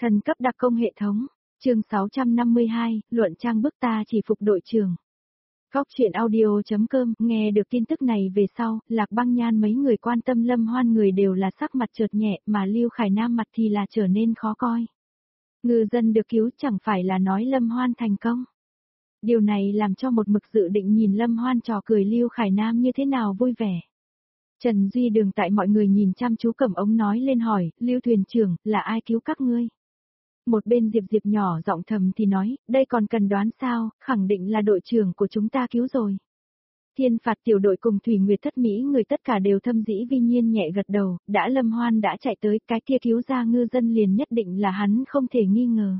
Thần cấp đặc công hệ thống, chương 652, luận trang bức ta chỉ phục đội trưởng. Góc chuyện audio.com, nghe được tin tức này về sau, Lạc Băng Nhan mấy người quan tâm Lâm Hoan người đều là sắc mặt chợt nhẹ, mà Lưu Khải Nam mặt thì là trở nên khó coi. Ngư dân được cứu chẳng phải là nói Lâm Hoan thành công. Điều này làm cho một mực dự định nhìn Lâm Hoan trò cười Lưu Khải Nam như thế nào vui vẻ. Trần Duy Đường tại mọi người nhìn chăm chú cầm ống nói lên hỏi, Lưu thuyền trưởng, là ai cứu các ngươi? Một bên Diệp Diệp nhỏ giọng thầm thì nói, đây còn cần đoán sao, khẳng định là đội trưởng của chúng ta cứu rồi. Thiên phạt tiểu đội cùng Thủy Nguyệt Thất Mỹ người tất cả đều thâm dĩ vi nhiên nhẹ gật đầu, đã Lâm Hoan đã chạy tới, cái kia cứu ra ngư dân liền nhất định là hắn không thể nghi ngờ.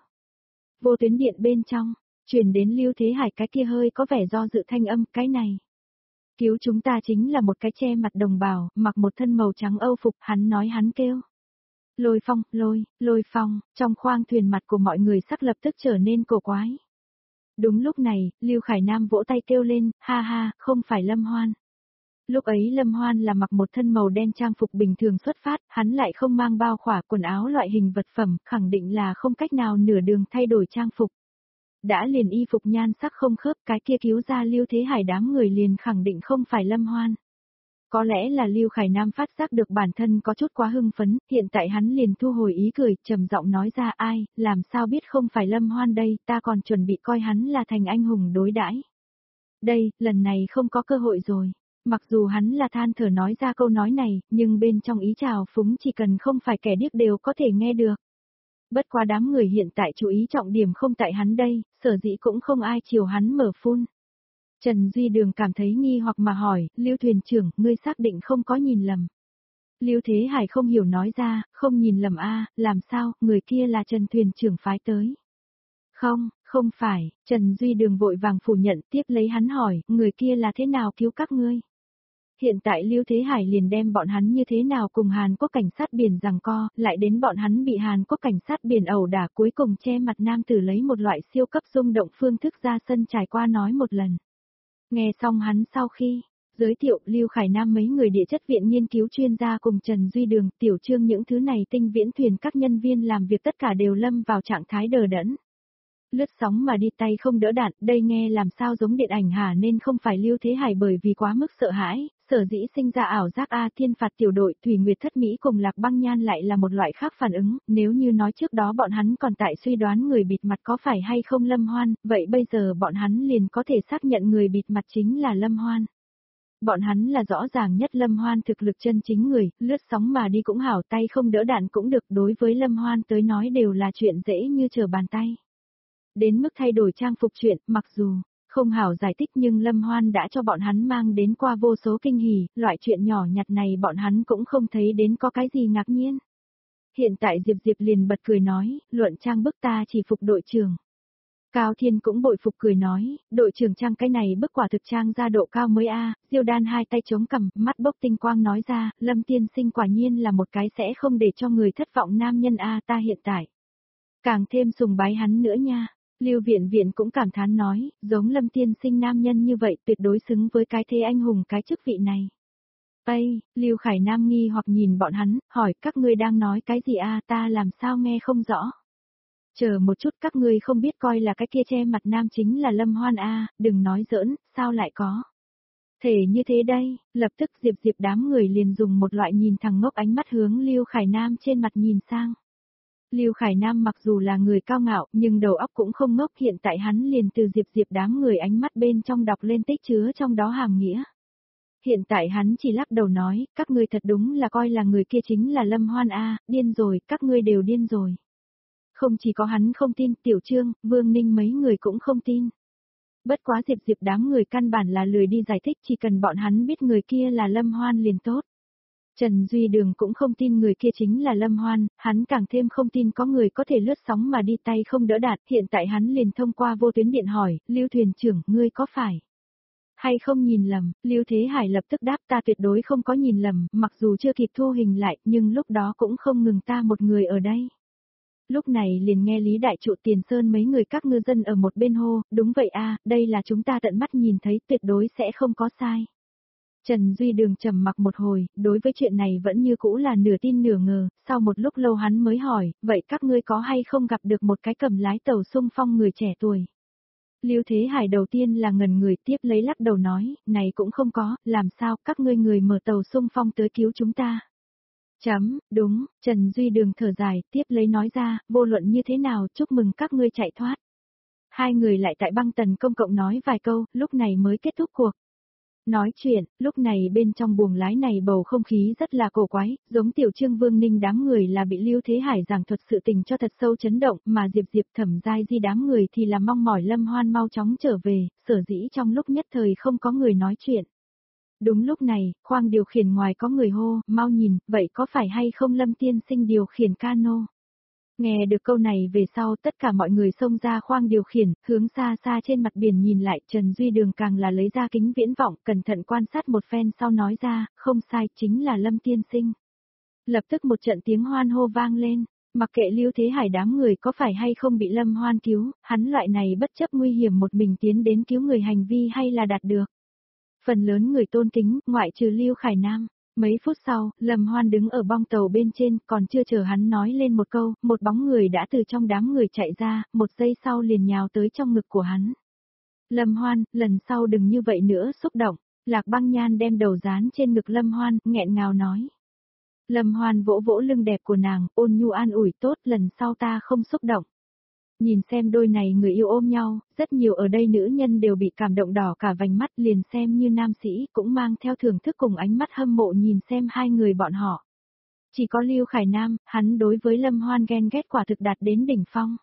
Vô tuyến điện bên trong, truyền đến Lưu Thế Hải cái kia hơi có vẻ do dự thanh âm, cái này. Cứu chúng ta chính là một cái che mặt đồng bào, mặc một thân màu trắng âu phục, hắn nói hắn kêu. Lôi Phong, lôi Phong, trong khoang thuyền mặt của mọi người sắc lập tức trở nên cổ quái. Đúng lúc này, Lưu Khải Nam vỗ tay kêu lên, ha ha, không phải Lâm Hoan. Lúc ấy Lâm Hoan là mặc một thân màu đen trang phục bình thường xuất phát, hắn lại không mang bao khỏa quần áo loại hình vật phẩm, khẳng định là không cách nào nửa đường thay đổi trang phục. Đã liền y phục nhan sắc không khớp, cái kia cứu ra Lưu Thế Hải đám người liền khẳng định không phải Lâm Hoan. Có lẽ là Lưu Khải Nam phát giác được bản thân có chút quá hưng phấn, hiện tại hắn liền thu hồi ý cười, trầm giọng nói ra ai, làm sao biết không phải Lâm Hoan đây, ta còn chuẩn bị coi hắn là thành anh hùng đối đãi. Đây, lần này không có cơ hội rồi. Mặc dù hắn là than thở nói ra câu nói này, nhưng bên trong ý trào phúng chỉ cần không phải kẻ điếc đều có thể nghe được. Bất quá đám người hiện tại chú ý trọng điểm không tại hắn đây, sở dĩ cũng không ai chiều hắn mở phun. Trần Duy Đường cảm thấy nghi hoặc mà hỏi, Lưu thuyền trưởng, ngươi xác định không có nhìn lầm. Lưu Thế Hải không hiểu nói ra, không nhìn lầm a, làm sao, người kia là Trần thuyền trưởng phái tới. Không phải, Trần Duy Đường vội vàng phủ nhận, tiếp lấy hắn hỏi, người kia là thế nào cứu các ngươi? Hiện tại Lưu Thế Hải liền đem bọn hắn như thế nào cùng Hàn Quốc cảnh sát biển giằng co, lại đến bọn hắn bị Hàn Quốc cảnh sát biển ẩu đả, cuối cùng che mặt nam tử lấy một loại siêu cấp rung động phương thức ra sân trải qua nói một lần. Nghe xong hắn sau khi giới thiệu Lưu Khải Nam mấy người địa chất viện nghiên cứu chuyên gia cùng Trần Duy Đường, Tiểu Trương những thứ này tinh viễn thuyền các nhân viên làm việc tất cả đều lâm vào trạng thái đờ đẫn. Lướt sóng mà đi tay không đỡ đạn, đây nghe làm sao giống điện ảnh hả, nên không phải Lưu Thế Hải bởi vì quá mức sợ hãi, sở dĩ sinh ra ảo giác thiên phạt tiểu đội Thủy Nguyệt Thất Mỹ cùng Lạc Băng Nhan lại là một loại khác phản ứng, nếu như nói trước đó bọn hắn còn tại suy đoán người bịt mặt có phải hay không Lâm Hoan, vậy bây giờ bọn hắn liền có thể xác nhận người bịt mặt chính là Lâm Hoan. Bọn hắn là rõ ràng nhất Lâm Hoan thực lực chân chính người, lướt sóng mà đi cũng hảo, tay không đỡ đạn cũng được, đối với Lâm Hoan tới nói đều là chuyện dễ như trở bàn tay. Đến mức thay đổi trang phục chuyện, mặc dù không hảo giải thích nhưng Lâm Hoan đã cho bọn hắn mang đến qua vô số kinh hỉ, loại chuyện nhỏ nhặt này bọn hắn cũng không thấy đến có cái gì ngạc nhiên. Hiện tại Diệp Diệp liền bật cười nói, luận trang bức ta chỉ phục đội trưởng. Cao Thiên cũng bội phục cười nói, đội trưởng trang cái này bức quả thực trang ra độ cao mới a. Diêu Đan hai tay chống cằm, mắt bốc tinh quang nói ra, Lâm tiên sinh quả nhiên là một cái sẽ không để cho người thất vọng nam nhân a, ta hiện tại càng thêm sùng bái hắn nữa nha. Lưu Viện Viện cũng cảm thán nói, giống Lâm tiên sinh nam nhân như vậy tuyệt đối xứng với cái thế anh hùng cái chức vị này. Ây, Lưu Khải Nam nghi hoặc nhìn bọn hắn, hỏi các ngươi đang nói cái gì a, ta làm sao nghe không rõ. Chờ một chút, các ngươi không biết coi là cái kia che mặt nam chính là Lâm Hoan a, đừng nói giỡn, sao lại có. Thể như thế đây, lập tức Diệp Diệp đám người liền dùng một loại nhìn thẳng ngốc ánh mắt hướng Lưu Khải Nam trên mặt nhìn sang. Lưu Khải Nam mặc dù là người cao ngạo, nhưng đầu óc cũng không ngốc, hiện tại hắn liền từ Diệp Diệp đám người ánh mắt bên trong đọc lên tích chứa trong đó hàm nghĩa. Hiện tại hắn chỉ lắc đầu nói, các ngươi thật đúng là coi là người kia chính là Lâm Hoan a, điên rồi, các ngươi đều điên rồi. Không chỉ có hắn không tin, Tiểu Trương, Vương Ninh mấy người cũng không tin. Bất quá Diệp Diệp đám người căn bản là lười đi giải thích, chỉ cần bọn hắn biết người kia là Lâm Hoan liền tốt. Trần Duy Đường cũng không tin người kia chính là Lâm Hoan, hắn càng thêm không tin có người có thể lướt sóng mà đi tay không đỡ đạn, hiện tại hắn liền thông qua vô tuyến điện hỏi, Lưu thuyền trưởng, ngươi có phải hay không nhìn lầm, Lưu Thế Hải lập tức đáp ta tuyệt đối không có nhìn lầm, mặc dù chưa kịp thu hình lại, nhưng lúc đó cũng không ngừng ta một người ở đây. Lúc này liền nghe Lý Đại Trụ Tiền Sơn mấy người các ngư dân ở một bên hô, đúng vậy a, đây là chúng ta tận mắt nhìn thấy, tuyệt đối sẽ không có sai. Trần Duy Đường trầm mặc một hồi, đối với chuyện này vẫn như cũ là nửa tin nửa ngờ, sau một lúc lâu hắn mới hỏi, vậy các ngươi có hay không gặp được một cái cầm lái tàu xung phong người trẻ tuổi? Lưu Thế Hải đầu tiên là ngẩn người, tiếp lấy lắc đầu nói, này cũng không có, làm sao các ngươi người mở tàu xung phong tới cứu chúng ta? Đúng, Trần Duy Đường thở dài, tiếp lấy nói ra, vô luận như thế nào, chúc mừng các ngươi chạy thoát. Hai người lại tại băng tần công cộng nói vài câu, lúc này mới kết thúc cuộc. Nói chuyện, lúc này bên trong buồng lái này bầu không khí rất là cổ quái, giống tiểu Trương Vương Ninh đám người là bị Lưu Thế Hải giảng thuật sự tình cho thật sâu chấn động, mà Diệp Thẩm Giai Di đám người thì là mong mỏi Lâm Hoan mau chóng trở về, sở dĩ trong lúc nhất thời không có người nói chuyện. Đúng lúc này, khoang điều khiển ngoài có người hô, mau nhìn, vậy có phải hay không Lâm tiên sinh điều khiển cano? Nghe được câu này về sau tất cả mọi người xông ra khoang điều khiển, hướng xa xa trên mặt biển nhìn lại, Trần Duy Đường càng là lấy ra kính viễn vọng, cẩn thận quan sát một phen sau nói ra, không sai, chính là Lâm tiên sinh. Lập tức một trận tiếng hoan hô vang lên, mặc kệ Lưu Thế Hải đám người có phải hay không bị Lâm Hoan cứu, hắn loại này bất chấp nguy hiểm một mình tiến đến cứu người hành vi hay là đạt được. Phần lớn người tôn kính, ngoại trừ Lưu Khải Nam. Mấy phút sau, Lâm Hoan đứng ở bong tàu bên trên, còn chưa chờ hắn nói lên một câu, một bóng người đã từ trong đám người chạy ra, một giây sau liền nhào tới trong ngực của hắn. Lâm Hoan, lần sau đừng như vậy nữa, xúc động. Lạc Băng Nhan đem đầu dán trên ngực Lâm Hoan, nghẹn ngào nói. Lâm Hoan vỗ vỗ lưng đẹp của nàng, ôn nhu an ủi, tốt, lần sau ta không xúc động. Nhìn xem đôi này người yêu ôm nhau, rất nhiều ở đây nữ nhân đều bị cảm động đỏ cả vành mắt, liền xem như nam sĩ cũng mang theo thưởng thức cùng ánh mắt hâm mộ nhìn xem hai người bọn họ. Chỉ có Lưu Khải Nam, hắn đối với Lâm Hoan ghen ghét quả thực đạt đến đỉnh phong.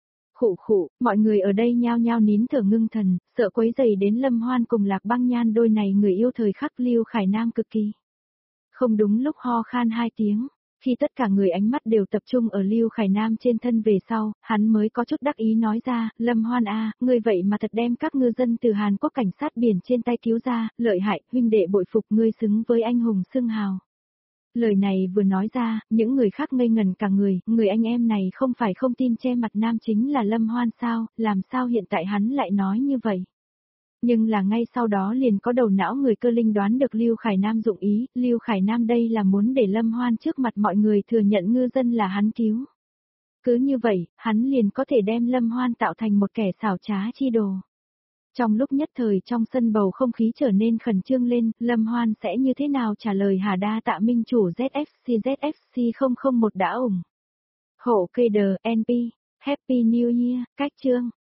Khụ, mọi người ở đây nhao nhao nín thở ngưng thần, sợ quấy rầy đến Lâm Hoan cùng Lạc Băng Nhan đôi này người yêu thời khắc. Lưu Khải Nam cực kỳ. Không đúng lúc ho khan hai tiếng. Khi tất cả người ánh mắt đều tập trung ở Lưu Khải Nam trên thân về sau, hắn mới có chút đắc ý nói ra, Lâm Hoan a, ngươi vậy mà thật đem các ngư dân từ Hàn Quốc cảnh sát biển trên tay cứu ra, lợi hại, huynh đệ bội phục, ngươi xứng với anh hùng xưng hào. Lời này vừa nói ra, những người khác ngây ngần cả người anh em này không phải không tin che mặt nam chính là Lâm Hoan sao, làm sao hiện tại hắn lại nói như vậy. Nhưng là ngay sau đó liền có đầu não người cơ linh đoán được Lưu Khải Nam dụng ý, Lưu Khải Nam đây là muốn để Lâm Hoan trước mặt mọi người thừa nhận ngư dân là hắn cứu. Cứ như vậy, hắn liền có thể đem Lâm Hoan tạo thành một kẻ xảo trá chi đồ. Trong lúc nhất thời trong sân bầu không khí trở nên khẩn trương lên, Lâm Hoan sẽ như thế nào trả lời hả, đa tạ minh chủ ZFC 001 đã ủng hộ cây NP, Happy New Year, cách chương.